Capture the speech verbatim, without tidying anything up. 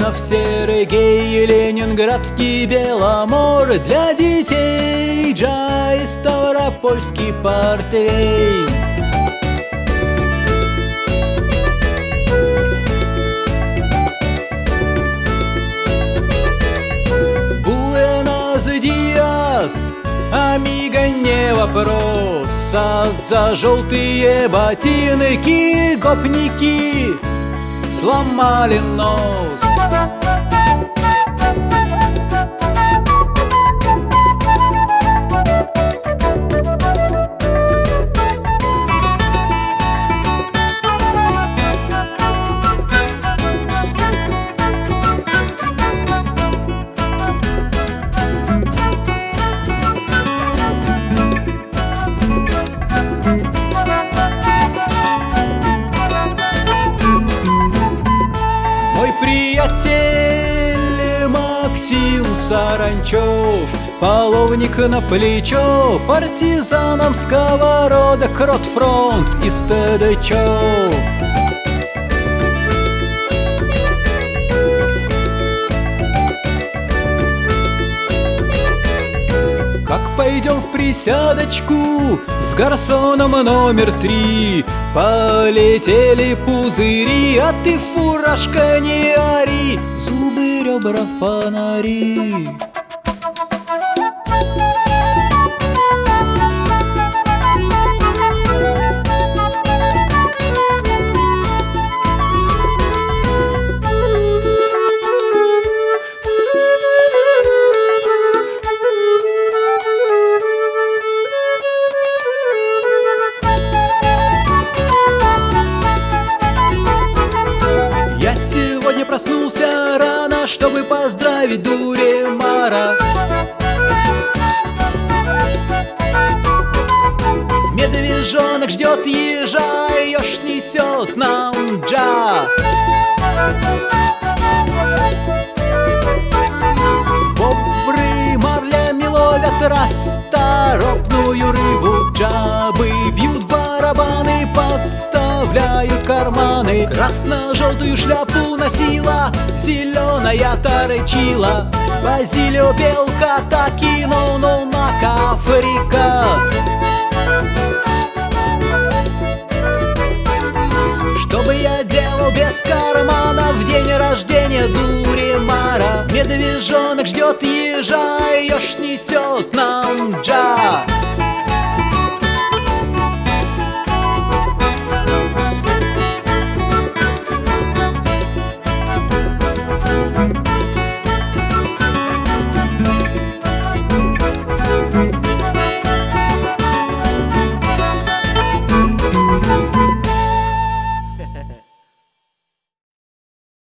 Ульянов, Сергей, Ленинградский Беломор, для детей Джай, Ставропольский портвейн. Буэнос-Диас, амиго, не вопрос, а за желтые ботинки гопники сломали нос. Приятель Максим Саранчев, половник на плечо, партизанам сковородок, Ротфронт из ТДЧ. Как пойдем в присядочку с гарсоном номер три, полетели пузыри, а ты, фуражка, не ори, зубы, ребра, фонари. Проснулся рано, чтобы поздравить Дуремара. Медвежонок ждет ежа, еж несет нам джа. Бобры марлями ловят расторопную рыбу. Джабы бьют в барабаны, подставляют карманы. Красно-желтую шляпу носила зеленая тарычила. Базилио, белка, такино, но на Африка. Что бы я делал без кармана в день рождения Дуремара? Медвежонок ждет ежа, еж несет на